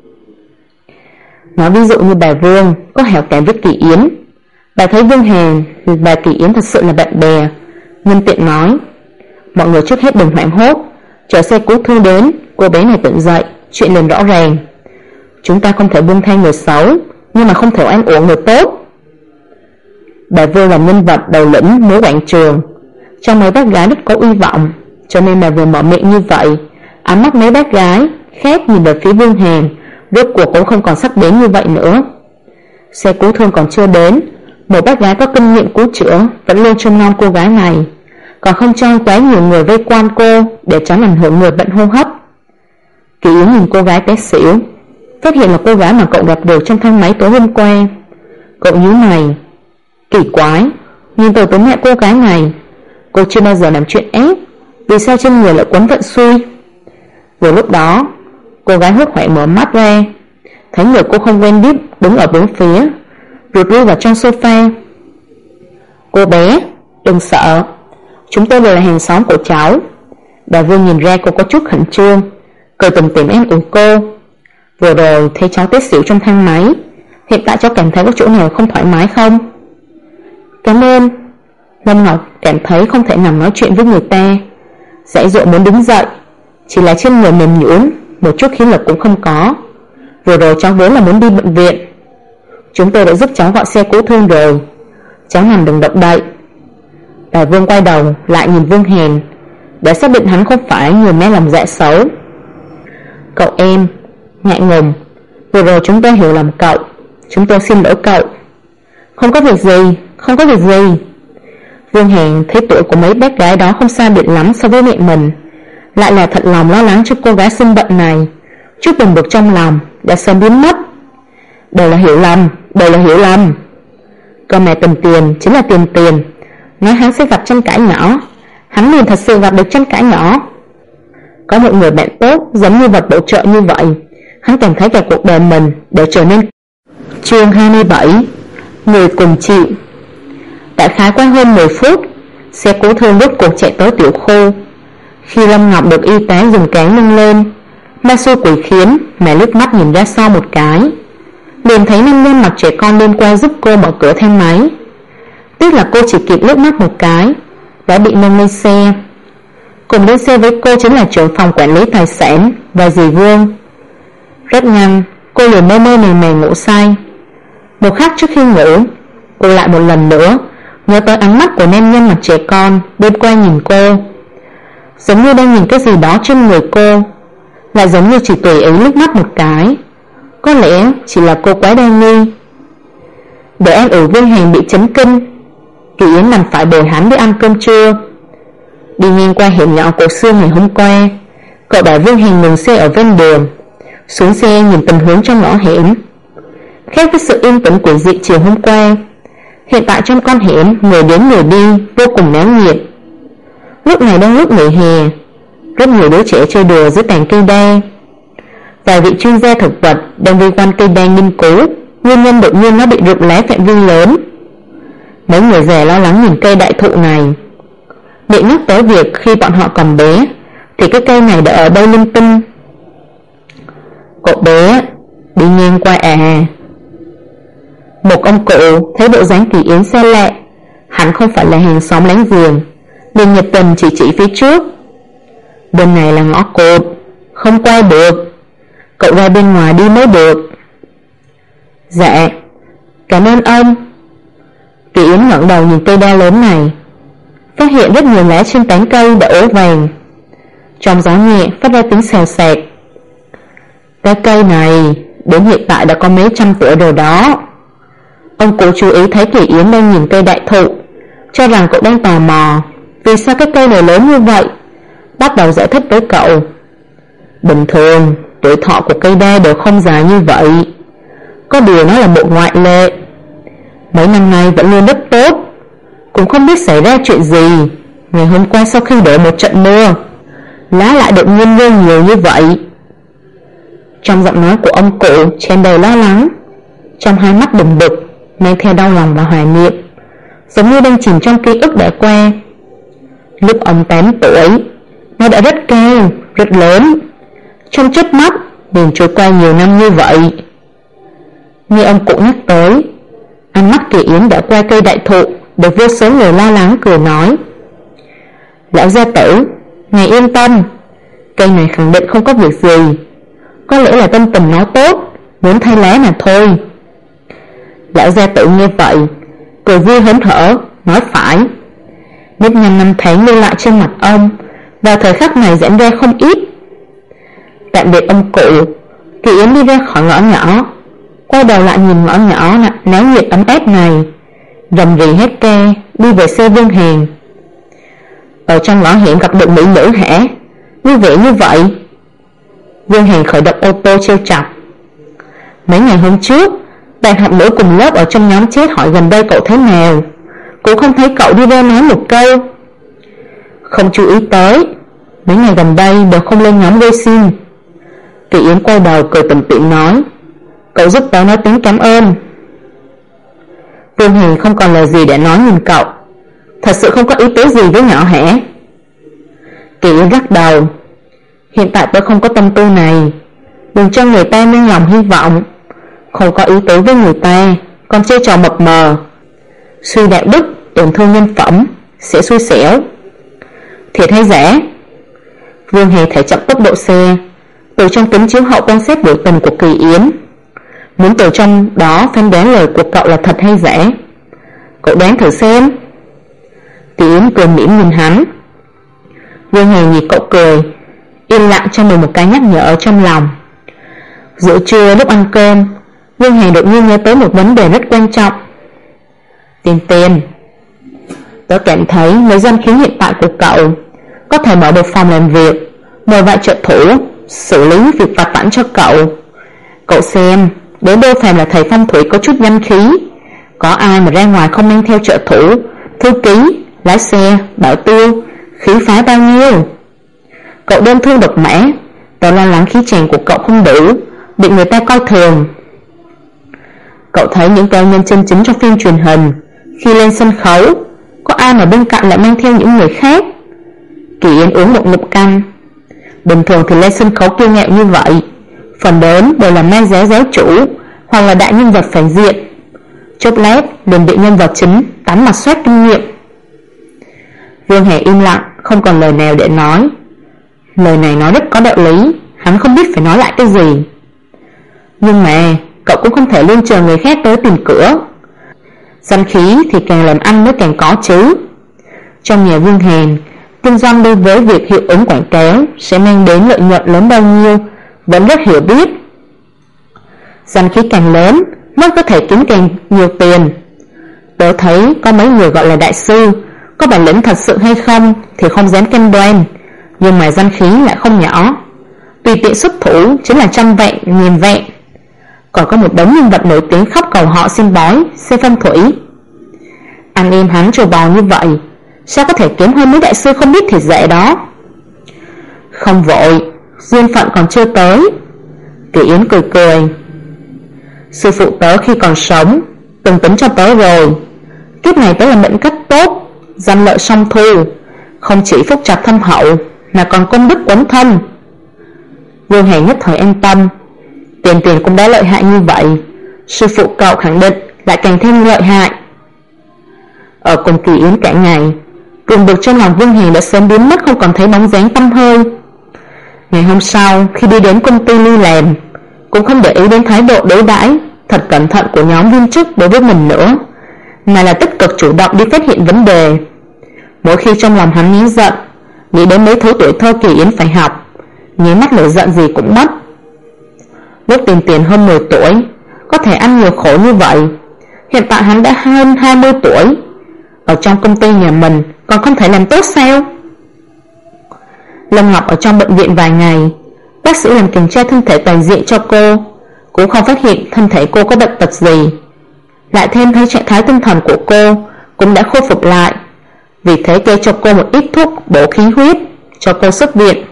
Nói ví dụ như bà Vương có hảo cảm với Kỳ Yến, bà thấy Vương Hàn vì bà Kỳ Yến thật sự là bạn bè, nhân tiện nói: mọi người trước hết đừng hoảng hốt, chờ xe cứu thương đến, cô bé này tỉnh dậy, chuyện liền rõ ràng. Chúng ta không thể buông tha người xấu, nhưng mà không thể ăn uổng người tốt. Bà Vương là nhân vật đầu lĩnh mới quảng trường, trong mấy bác gái rất có uy vọng, cho nên bà vừa mở miệng như vậy, ánh mắt mấy bác gái khác nhìn về phía Vương Hàn rốt cuộc cũng không còn sắc bén như vậy nữa. Xe cứu thương còn chưa đến, một bác gái có kinh nghiệm cứu chữa vẫn luôn trông nom cô gái này, còn không cho quá nhiều người vây quanh cô để tránh ảnh hưởng người bệnh hô hấp. Kỳ Yến nhìn cô gái té xỉu, phát hiện là cô gái mà cậu gặp được trong thang máy tối hôm qua. Cậu nhíu mày, kỳ quái, nhìn từ tấm mẹ cô gái này, cô chưa bao giờ làm chuyện ác, vì sao trên người lại quấn vận xui? Vừa lúc đó, cô gái hốt hoảng mở mắt ra, thấy người cô không quen biết đứng ở bốn phía, rụt lui vào trong sofa. Cô bé, đừng sợ, chúng tôi đều là hàng xóm của cháu. Bà Vương nhìn ra cô có chút khẩn trương, cười tủm tỉm em ủi cô. Vừa rồi thấy cháu té xỉu trong thang máy, hiện tại cháu cảm thấy có chỗ nào không thoải mái không? Cảm ơn. Lâm Ngọc cảm thấy không thể nằm nói chuyện với người ta, dãy dụa muốn đứng dậy, chỉ là trên người mềm nhũn, một chút khí lực cũng không có. Vừa rồi cháu vốn là muốn đi bệnh viện, chúng tôi đã giúp cháu gọi xe cứu thương rồi, cháu nằm đừng động đậy. Đại Vương quay đầu lại nhìn Vương Hèn để xác định hắn không phải người mang lòng dạ xấu. Cậu em, ngại ngùng, vừa rồi chúng tôi hiểu lầm cậu, chúng tôi xin lỗi cậu. Không có việc gì, không có việc gì. Vương Hèn thấy tuổi của mấy bé gái đó không sai biệt lắm so với mẹ mình, lại là thật lòng lo lắng cho cô gái sinh bệnh này. Chút buồn bực trong lòng đã sớm biến mất. Đều là hiểu lầm, đều là hiểu lầm. Cơm này tìm tiền chính là tìm tiền. Nói hắn sẽ gặp tranh cãi nhỏ, hắn liền thật sự gặp được tranh cãi nhỏ. Có một người bạn tốt giống như vật bổ trợ như vậy, hắn cảm thấy cả cuộc đời mình đều trở nên. Chương 27. Người cùng chịu. Đại khái qua hơn 10 phút, xe cứu thương rốt cuộc chạy tới tiểu khu. Khi Lâm Ngọc được y tá dùng cáng nâng lên, ma xui quỷ khiến mẹ liếc mắt nhìn ra sau một cái, liền thấy nam nhân mặc trẻ con lên qua giúp cô mở cửa thang máy. Tiếc là cô chỉ kịp liếc mắt một cái đã bị nâng lên xe. Cùng lên xe với cô chính là trưởng phòng quản lý tài sản và dì Vương. Rất nhanh cô liền mơ mơ màng màng ngủ say. Một khắc trước khi ngủ, cô lại một lần nữa nhớ tới ánh mắt của nam nhân mặc trẻ con đêm qua nhìn cô, giống như đang nhìn cái gì đó trên người cô, lại giống như chỉ tùy ý liếc mắt một cái. Có lẽ chỉ là cô quá đa nghi. Để an ủi Vương Hèn bị chấn kinh, Kỳ Yến nằm phải bồi hắn đi ăn cơm trưa. Đi ngang qua hẻm nhỏ cổ xưa ngày hôm qua, cậu bảo Vương Hèn ngừng xe ở ven đường, xuống xe nhìn từng hướng trong ngõ hẻm. Khác với sự yên tĩnh quỷ dị chiều hôm qua, hiện tại trong con hẻm người đến người đi vô cùng náo nhiệt. Lúc này đang lúc nghỉ hè, rất nhiều đứa trẻ chơi đùa dưới tàn cây đa. Vài vị chuyên gia thực vật đang vây quanh cây đa nghiên cứu nguyên nhân đột nhiên nó bị rụng lá phạm vi lớn. Mấy người già lo lắng nhìn cây đại thụ này, bị nhắc tới việc khi bọn họ còn bé thì cái cây này đã ở đây linh tinh. Cậu bé đi ngang qua à? Một ông cụ thấy bộ dáng Kỳ Yến xa lạ, hắn không phải là hàng xóm láng giềng, liền nhiệt tình chỉ phía trước. Bên này là ngõ cụt, không qua được, cậu ra bên ngoài đi mới được. Dạ, cảm ơn ông. Kỳ Yến ngẩng đầu nhìn cây đa lớn này, phát hiện rất nhiều lá trên tán cây đã ố vàng. Trong gió nhẹ phát ra tiếng xèo xẹt. Cái cây này đến hiện tại đã có mấy trăm tuổi rồi đó. Ông cụ chú ý thấy Kỳ Yến đang nhìn cây đại thụ, cho rằng cậu đang tò mò vì sao cái cây này lớn như vậy, bắt đầu giải thích với cậu. Bình thường tuổi thọ của cây đa đều không dài như vậy, có điều nó là một ngoại lệ. Mấy năm nay vẫn luôn rất tốt, cũng không biết xảy ra chuyện gì. Ngày hôm qua sau khi đổ một trận mưa, lá lại đột nhiên rơi nhiều như vậy. Trong giọng nói của ông cụ tràn đầy lo lắng, trong hai mắt bừng bực mang theo đau lòng và hoài niệm, giống như đang chìm trong ký ức đã qua. Lúc ông 8 tuổi, nó đã rất cao, rất lớn, trong chớp mắt liền trôi qua nhiều năm như vậy. Nghe ông cụ nhắc tới, ánh mắt Kỳ Yến đã qua cây đại thụ, được vô số người lo lắng cười nói: Lão gia tử, ngài yên tâm, cây này khẳng định không có việc gì, có lẽ là tâm tình nó tốt, muốn thay lá mà thôi. Lão gia tử nghe vậy, cười vui hớn hở, nói phải. Nếp nhăn năm tháng lưu lại trên mặt ông vào thời khắc này giãn ra không ít. Tạm biệt ông cụ, Kỳ Yến đi ra khỏi ngõ nhỏ, quay đầu lại nhìn ngõ nhỏ náo nhiệt ấm áp này, rầm rì hết ca đi về xe Vương Hèn. Ở trong ngõ hẻm gặp được mỹ nữ hả? Vui vẻ như vậy. Vương Hèn khởi động ô tô trêu chọc. Mấy ngày hôm trước, bạn học nữ cùng lớp ở trong nhóm chat hỏi gần đây cậu thế nào, cũng không thấy cậu đi ra nói một câu. Không chú ý tới, mấy ngày gần đây đều không lên nhóm gây xin. Kỳ Yến quay đầu cười tủm tỉm nói: Cậu giúp tớ nói tiếng cảm ơn. Vương Hèn không còn lời gì để nói nhìn cậu, thật sự không có ý tứ gì với nhỏ hả? Kỳ Yến lắc đầu: Hiện tại tớ không có tâm tư này, đừng cho người ta mang lòng hy vọng. Không có ý tứ với người ta còn chơi trò mập mờ, suy đạo đức, tổn thương nhân phẩm, sẽ xui xẻo. Thiệt hay giả? Vương Hèn thả chậm tốc độ xe, từ trong kính chiếu hậu quan sát biểu tình của Kỳ Yến, muốn từ trong đó phán đoán lời của cậu là thật hay giả. Cậu đoán thử xem. Kỳ Yến cười mỉm nhìn hắn. Vương Hàn nhìn cậu cười, im lặng cho mình một cái nhắc nhở ở trong lòng. Giữa trưa lúc ăn cơm, Vương Hàn đột nhiên nhớ tới một vấn đề rất quan trọng. Tiền, tớ cảm thấy với danh khí hiện tại của cậu, có thể mở một phòng làm việc, mời vài trợ thủ xử lý việc vặt vãnh cho cậu. Cậu xem, nếu Đô Phàm là thầy phong thủy có chút danh khí, có ai mà ra ngoài không mang theo trợ thủ, thư ký, lái xe, bảo tiêu, khí phái bao nhiêu. Cậu đơn thương độc mã, tớ lo lắng khí chàng của cậu không đủ, bị người ta coi thường. Cậu thấy những cao nhân chân chính trong phim truyền hình, khi lên sân khấu, có ai mà bên cạnh lại mang theo những người khác? Kỳ Yến uống một ngụm canh. Bình thường thì lên sân khấu kiêu ngạo như vậy, phần lớn đều là mang giá giáo chủ hoặc là đại nhân vật phản diện. Chốc lát liền bị nhân vật chính tắm mặt soát kinh nghiệm. Vương Hề im lặng, không còn lời nào để nói. Lời này nói rất có đạo lý, hắn không biết phải nói lại cái gì. Nhưng mà cậu cũng không thể luôn chờ người khác tới tìm cửa. Danh khí thì càng làm ăn mới càng có chứ. Trong nhà Vương Hàn, kinh doanh đối với việc hiệu ứng quảng cáo sẽ mang đến lợi nhuận lớn bao nhiêu vẫn rất hiểu biết. Danh khí càng lớn mới có thể kiếm càng nhiều tiền. Tớ thấy có mấy người gọi là đại sư, có bản lĩnh thật sự hay không thì không dám cam đoan, nhưng mà danh khí lại không nhỏ. Tùy tiện xuất thủ chính là trăm vạn, nghìn vạn. Còn có một đống nhân vật nổi tiếng khắp cầu họ xin bói, xem phong thủy. Anh em hắn trâu bò như vậy, sao có thể kiếm hơn mấy đại sư không biết thì dễ đó. Không vội, duyên phận còn chưa tới. Kỳ Yến cười cười. Sư phụ tớ khi còn sống từng tính cho tớ rồi, kiếp này tớ là mệnh cách tốt, danh lợi song thu, không chỉ phúc trạch thâm hậu mà còn công đức quấn thân. Vương Hàn nhất thời an tâm. Tiền cũng đã lợi hại như vậy, sư phụ cậu khẳng định lại càng thêm lợi hại. Ở cùng Kỳ Yến cả ngày, cường bực trong lòng Vương Hàn đã sớm biến mất, không còn thấy bóng dáng tăm hơi. Ngày hôm sau khi đi đến công ty Lưu làm, cũng không để ý đến thái độ đối đãi thật cẩn thận của nhóm viên chức đối với mình nữa, mà là tích cực chủ động đi phát hiện vấn đề. Mỗi khi trong lòng hắn nghĩ giận, nghĩ đến mấy thứ tuổi thơ Kỳ Yến phải học, nháy mắt lửa giận gì cũng mất. Lúc Tiền hơn 10 tuổi, có thể ăn nhiều khổ như vậy. Hiện tại hắn đã hơn 20 tuổi, ở trong công ty nhà mình còn không thể làm tốt sao? Lâm Ngọc ở trong bệnh viện vài ngày, bác sĩ làm kiểm tra thân thể toàn diện cho cô, cũng không phát hiện thân thể cô có bệnh tật gì. Lại thêm thấy trạng thái tinh thần của cô cũng đã khôi phục lại, vì thế kê cho cô một ít thuốc bổ khí huyết, cho cô xuất viện.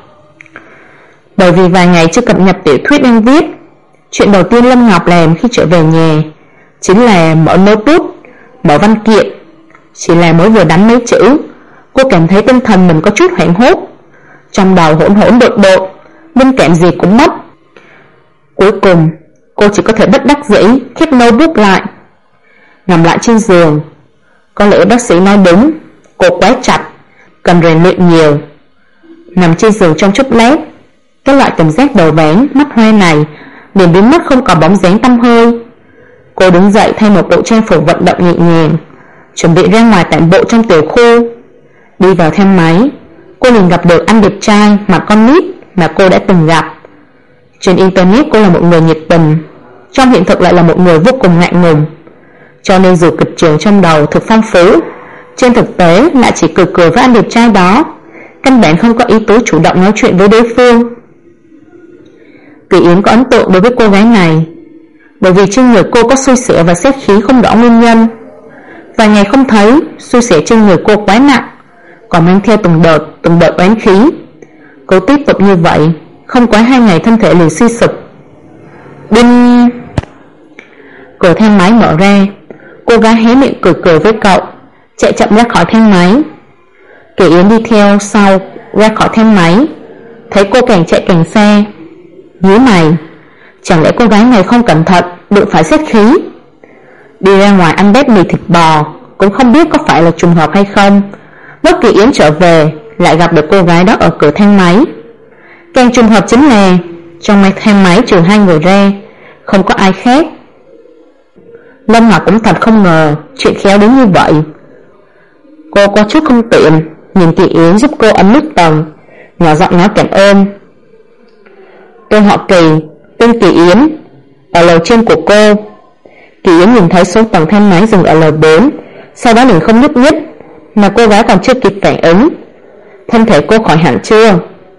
Bởi vì vài ngày chưa cập nhật tiểu thuyết đang viết, chuyện đầu tiên Lâm Ngọc làm khi trở về nhà chính là mở notebook, mở văn kiện. Chỉ là mới vừa đánh mấy chữ, cô cảm thấy tinh thần mình có chút hoảng hốt, trong đầu hỗn hỗn độn độn, linh cảm gì cũng mất. Cuối cùng cô chỉ có thể bất đắc dĩ khép notebook lại, nằm lại trên giường. Có lẽ bác sĩ nói đúng, cô quá chặt, cần rèn luyện nhiều. Nằm trên giường trong chốc lát, cái loại cảm giác đầu váng mắt hoa này liền biến mất không còn bóng dáng tăm hơi. Cô đứng dậy thay một bộ trang phục vận động nhẹ nhàng, chuẩn bị ra ngoài tản bộ trong tiểu khu. Đi vào thang máy, cô liền gặp được anh đẹp trai mặt con nít mà cô đã từng gặp. Trên internet cô là một người nhiệt tình, trong hiện thực lại là một người vô cùng ngại ngùng. Cho nên dù kịch trường trong đầu thực phong phú, trên thực tế lại chỉ cười cười với anh đẹp trai đó, căn bản không có ý tứ chủ động nói chuyện với đối phương. Kỳ Yến có ấn tượng đối với cô gái này, bởi vì trên người cô có xui xẻo và xét khí không rõ nguyên nhân. Vài ngày không thấy, xui xẻo trên người cô quá nặng, còn mang theo từng đợt oán khí. Cô tiếp tục như vậy, không quá 2 ngày thân thể liền suy sụp. Đinh! Cửa thang máy mở ra, cô gái hé miệng cười cười với cậu, chạy chậm ra khỏi thang máy. Kỳ Yến đi theo sau ra khỏi thang máy, thấy cô càng chạy càng xa, nhíu mày, chẳng lẽ cô gái này không cẩn thận đụng phải xét khí? Đi ra ngoài ăn bát mì thịt bò, cũng không biết có phải là trùng hợp hay không. Lúc Kỳ Yến trở về, lại gặp được cô gái đó ở cửa thang máy. Càng trùng hợp chính là trong thang máy trừ 2 người ra, không có ai khác. Lâm Ngọc cũng thật không ngờ chuyện khéo đến như vậy. Cô có chút không tiện nhìn Kỳ Yến giúp cô ấn nút tầng, nhỏ giọng nói cảm ơn. Tôi họ Kỳ, tên Kỳ Yến, ở lầu trên của cô. Kỳ Yến nhìn thấy số tầng thang máy dừng ở lầu 4, sau đó liền không nhúc nhích, mà cô gái còn chưa kịp phản ứng. Thân thể cô khỏi hẳn chưa?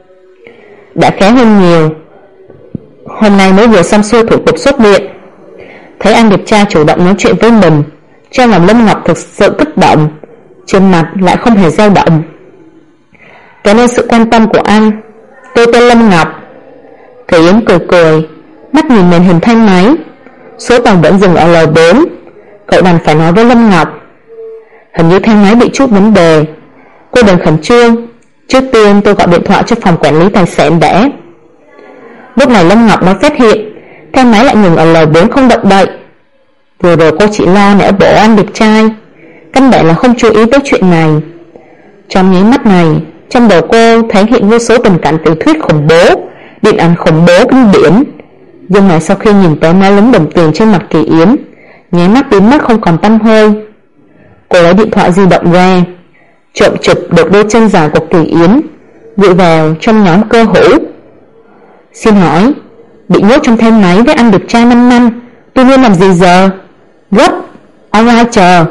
Đã khá hơn nhiều. Hôm nay mới vừa xong xuôi thủ tục xuất viện. Thấy anh đẹp trai chủ động nói chuyện với mình, trong lòng Lâm Ngọc thực sự kích động, trên mặt lại không hề dao động. Cảm ơn sự quan tâm của anh, tôi tên Lâm Ngọc. Kỳ Yến cười cười, mắt nhìn màn hình thang máy. Số tầng vẫn dừng ở lầu 4. Cậu đành phải nói với Lâm Ngọc, hình như thang máy bị chút vấn đề, cô đừng khẩn trương, trước tiên tôi gọi điện thoại cho phòng quản lý tài sản đã. Lúc này Lâm Ngọc mới phát hiện thang máy lại ngừng ở lầu 4 không động đậy. Vừa rồi cô chỉ lo nể bộ anh đẹp trai, căn bản là không chú ý tới chuyện này. Trong nháy mắt này, trong đầu cô thấy hiện vô số tình cảnh tiểu thuyết khủng bố, điện ảnh khủng bố kinh điển. Nhưng mà sau khi nhìn tới má lúm đồng tiền trên mặt Kỳ Yến, nháy mắt biến mất không còn tăm hơi. Cô lấy điện thoại di động ra, trộm chụp được đôi chân dài của Kỳ Yến, gửi vào trong nhóm cơ hữu. Xin hỏi, bị nhốt trong thang máy với anh đẹp trai 5 năm, tôi nên làm gì giờ? Gấp, online chờ.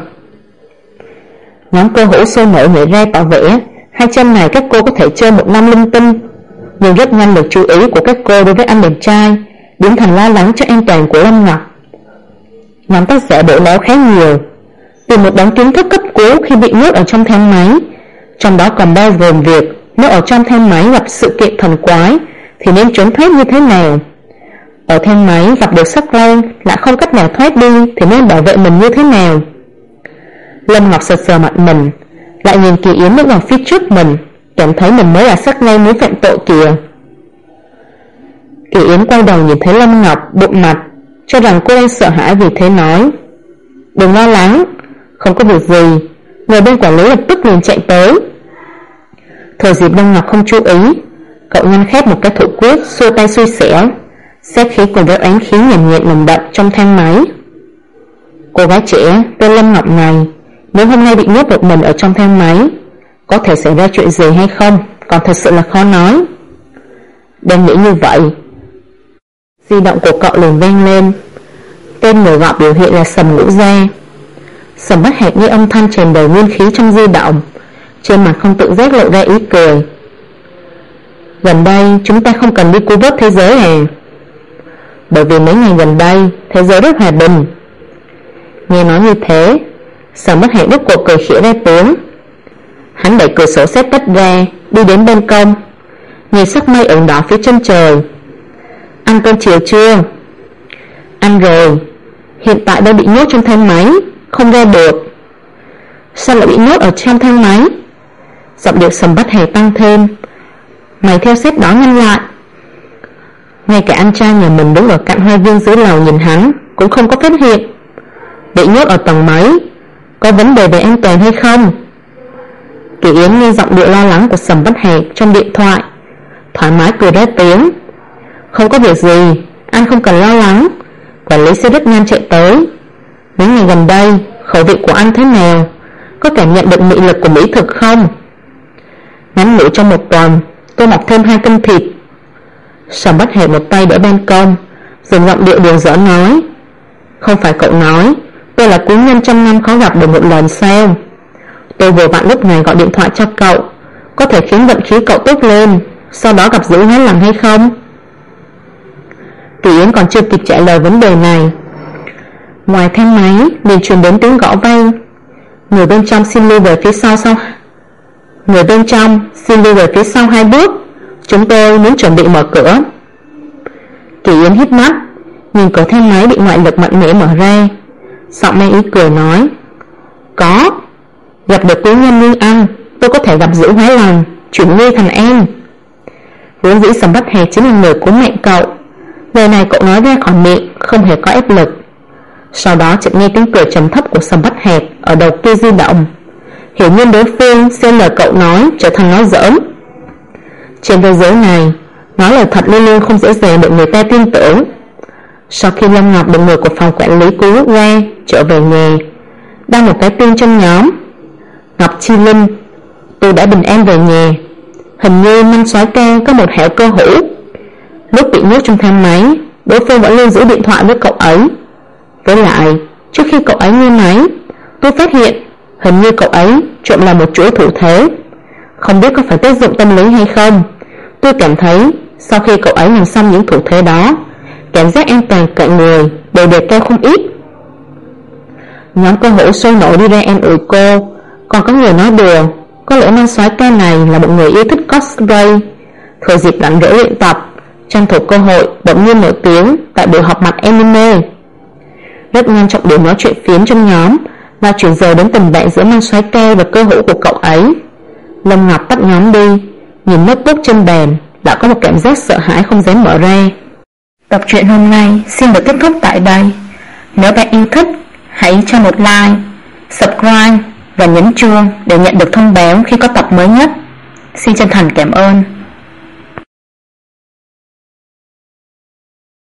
Nhóm cơ hữu sôi nổi nhảy ra tỏ vẻ hai chân này các cô có thể chơi 1 năm linh tinh, nhưng rất nhanh được chú ý của các cô đối với anh đẹp trai biến thành lo lắng cho an toàn của Lâm Ngọc. Nhóm tác giả đổ láo khá nhiều, từ một đống kiến thức cấp cứu khi bị nhốt ở trong thang máy, trong đó còn bao gồm việc nếu ở trong thang máy gặp sự kiện thần quái thì nên trốn thoát như thế nào, ở thang máy gặp được sắc lây lại không cách nào thoát đi thì nên bảo vệ mình như thế nào. Lâm Ngọc sờ mặt mình, lại nhìn Kỳ Yến bước vào phía trước mình, cảm thấy mình mới là sắc lây muốn phạm tội kìa. Kỳ Yến quay đầu nhìn thấy Lâm Ngọc bụng mặt, cho rằng cô đang sợ hãi, vì thế nói, đừng lo lắng, không có việc gì. Người bên quản lý lập tức liền chạy tới. Thời dịp Lâm Ngọc không chú ý, cậu ngăn khép một cái thủ quyết, xua tay xui xẻo, sát khí cùng với ánh khí nhàn nhạt nồng đậm trong thang máy. Cô gái trẻ tên Lâm Ngọc này, nếu hôm nay bị nhốt một mình ở trong thang máy, có thể xảy ra chuyện gì hay không còn thật sự là khó nói. Đang nghĩ như vậy, di động của cậu liền vang lên. Tên người gọi biểu hiện là Sầm Ngũ Gia. Sầm Bất Hạc nghe âm thanh tràn đầy nguyên khí trong di động, trên mặt không tự giác lộ ra ý cười. Gần đây chúng ta không cần đi cứu vớt thế giới à? Bởi vì mấy ngày gần đây thế giới rất hòa bình. Nghe nói như thế, Sầm Bất Hạc đứt cuộc cười khẽ ra tiếng. Hắn đẩy cửa sổ xếp tách ra, đi đến ban công, nhìn sắc mây ửng đỏ phía chân trời. Ăn cơm chiều chưa? Ăn rồi. Hiện tại đang bị nhốt trong thang máy, không ra được. Sao lại bị nhốt ở trong thang máy? Giọng điệu Sầm Bất Hạc tăng thêm. Mày theo sếp đó ngăn lại. Ngay cả anh trai nhà mình đứng ở cạnh hoa viên dưới lầu nhìn hắn cũng không có phát hiện. Bị nhốt ở tầng mấy, có vấn đề về an toàn hay không? Kỳ Yến nghe giọng điệu lo lắng của Sầm Bất Hạc trong điện thoại, thoải mái cười ra tiếng. Không có việc gì, anh không cần lo lắng, quản lý sẽ rất nhanh chạy tới. Mấy ngày gần đây khẩu vị của anh thế nào? Có cảm nhận được mị lực của mỹ thực không? Ngắn ngủi trong 1 tuần tôi mọc thêm 2 cân thịt. Sầm Bất Hạc một tay đỡ ban công, dùng giọng điệu đùa giỡn nói. Không phải cậu nói tôi là quý nhân trăm năm khó gặp được một lần sao? Tôi vừa vặn lúc này gọi điện thoại cho cậu, có thể khiến vận khí cậu tốt lên, sau đó gặp dữ hái lằng hay không? Kỳ Yến còn chưa kịp trả lời vấn đề này, ngoài thang máy liền truyền đến tiếng gõ vang. Người bên trong xin lui về phía sau Người bên trong xin lui về phía sau 2 bước, chúng tôi muốn chuẩn bị mở cửa. Kỳ Yến hít mắt, nhìn cửa thang máy bị ngoại lực mạnh mẽ mở ra, giọng mang ý cười nói. Có, gặp được quý nhân như anh, tôi có thể gặp dữ hái lằng, chuyển nguy thành an. Vốn dĩ Sầm Bất Hạc chính là người cứu mẹ cậu, lời này cậu nói ra khỏi miệng không hề có ép lực. Sau đó chợt nghe tiếng cười trầm thấp của Sầm Bất Hạc ở đầu kia di động, hiển nhiên đối phương xem lời cậu nói trở thành nói giỡn. Trên thế giới này, nói lời thật luôn luôn không dễ dàng được người ta tin tưởng. Sau khi Lâm Ngọc được người của phòng quản lý cứu ra trở về nhà, đăng một cái tin trong nhóm. Ngọc Chi Linh, tôi đã bình an về nhà. Hình như Manh Soái Ca có một hảo cơ hữu. Lúc bị nhốt trong thang máy, đối phương vẫn luôn giữ điện thoại với cậu ấy. Với lại, trước khi cậu ấy nghe máy, tôi phát hiện hình như cậu ấy trộm là một chuỗi thủ thế. Không biết có phải tác dụng tâm lý hay không, tôi cảm thấy sau khi cậu ấy làm xong những thủ thế đó, cảm giác an toàn cạnh người đều đề cao không ít. Nhóm cơ hữu sôi nổi đi ra an ủi cô. Còn có người nói đùa, có lẽ Manh Soái Ca này là một người yêu thích cosplay, thừa dịp rảnh rỗi luyện tập, tranh thủ cơ hội bỗng nhiên nổi tiếng tại buổi họp mặt anime. Rất nhanh trọng điểm nói chuyện phiếm trong nhóm và chuyển giờ đến tình bạn giữa Manh Soái Ca và cơ hữu của cậu ấy. Lâm Ngọc tắt nhóm đi, nhìn notebook trên bàn, đã có một cảm giác sợ hãi không dám mở ra. Tập truyện hôm nay xin được kết thúc tại đây. Nếu bạn yêu thích, hãy cho một like, subscribe và nhấn chuông để nhận được thông báo khi có tập mới nhất. Xin chân thành cảm ơn.